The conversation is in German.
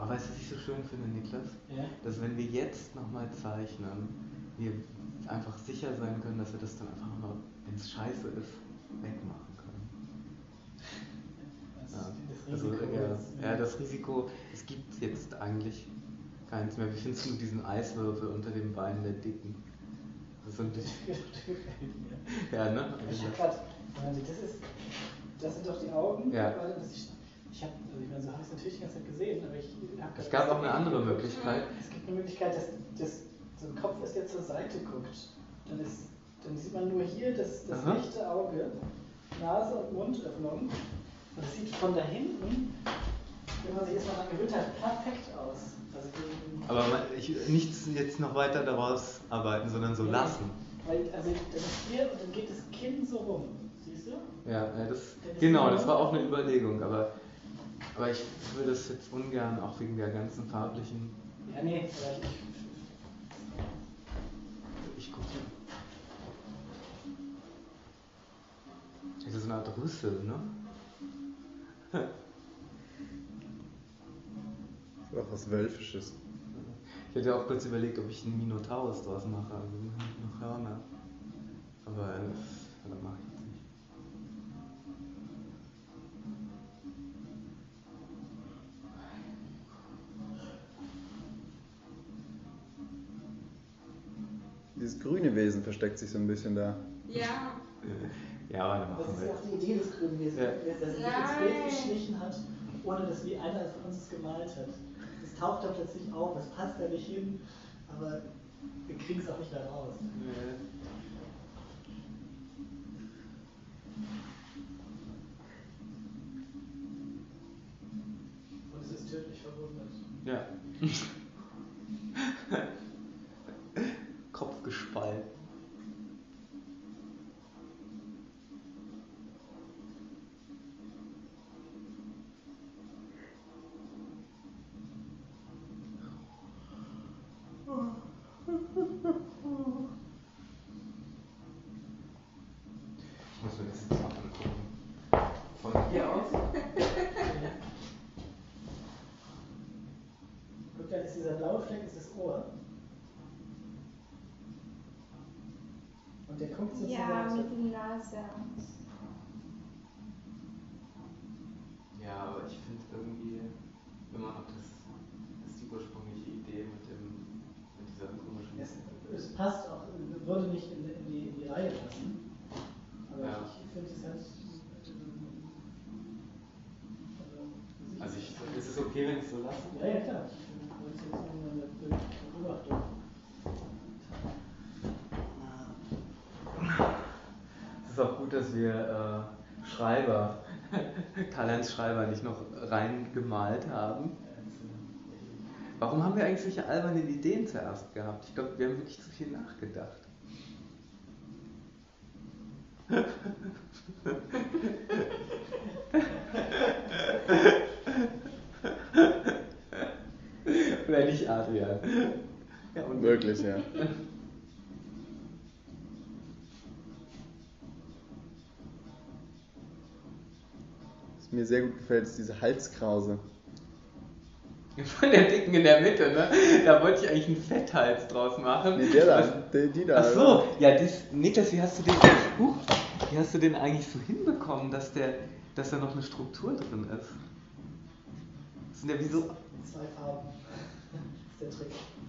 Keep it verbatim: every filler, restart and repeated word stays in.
Aber weißt du, was ich so schön finde, Niklas? Ja? Dass wenn wir jetzt nochmal zeichnen, wir einfach sicher sein können, dass wir das dann einfach mal, wenn es scheiße ist, wegmachen können. Das, Ja. das Also, Risiko ja, ist, ja, das Risiko, es gibt jetzt eigentlich keins mehr. Wie findest du diesen Eiswürfel unter dem Bein der Dicken? Das sind die, ja, ne? Ich hab grad, das ist, das sind doch die Augen. Ja. Ich, ich habe, also ich meine, so habe ich es natürlich die ganze Zeit gesehen, aber ich habe Es gab auch eine andere Möglichkeit. Es gibt eine Möglichkeit, dass, dass so ein Kopf ist, der zur Seite guckt. Dann, ist, dann sieht man nur hier das, das rechte Auge, Nase und Mundöffnung. Und das sieht von da hinten, wenn man sich erstmal daran gewöhnt hat, perfekt aus. Also aber ich, nichts jetzt noch weiter daraus arbeiten, sondern so ja, lassen. Weil, also das ist hier und dann geht das Kinn so rum. Siehst du? Ja, ja das, genau, das war auch eine Überlegung, aber, aber ich würde das jetzt ungern, auch wegen der ganzen farblichen. Ja, nee, vielleicht nicht. Ich gucke. Das ist so eine Art Rüssel, ne? Das ist auch was Wölfisches. Ich hätte auch kurz überlegt, ob ich einen Minotaurus draus mache, also noch Hörner. Aber das, das mache ich jetzt nicht. Dieses grüne Wesen versteckt sich so ein bisschen da. Ja. Ja, aber dann machen Das ist wir ja auch die Idee des grünen Wesens, ja. dass er sich ins Bild geschlichen hat, ohne dass wie einer von uns es gemalt hat. Es taucht da plötzlich auf, es passt da nicht hin, aber wir kriegen es auch nicht mehr raus. Ja. Und es ist tödlich verwundet. Ja. Kopf gespalten. Ich muss mir das jetzt mal angucken. Von hier aus? Guck, da ist dieser blaue Fleck, ist das Ohr. Und der guckt so Ja, zur Seite. mit der Nase. Ja, aber ich finde irgendwie immer noch das, das ist die ursprüngliche Idee mit, dem, mit dieser komischen. Es, es passt auch, würde nicht in, in, die, in die Reihe passen. Aber Ja. ich finde es halt. Also, Also ich, ist es okay, wenn ich so lasse? ja, ja, klar. Ich wollte jetzt nur eine Beobachtung. Es ist auch gut, dass wir äh, Schreiber, Karl-Heinz Schreiber nicht noch reingemalt haben. Warum haben wir eigentlich solche albernen Ideen zuerst gehabt? Ich glaube, wir haben wirklich zu viel nachgedacht. Oder nicht, Adrian? Ja, und Wirklich, ja. Was mir sehr gut gefällt, ist diese Halskrause. Von der Dicken in der Mitte, ne? Da wollte ich eigentlich einen Fetthals draus machen. Nee, der da, Was, die, die da. ach so, ja, das, Niklas, wie hast du den, huch, wie hast du den eigentlich so hinbekommen, dass, der, dass da noch eine Struktur drin ist? Das sind ja wie so. Zwei Farben. Das ist der Trick.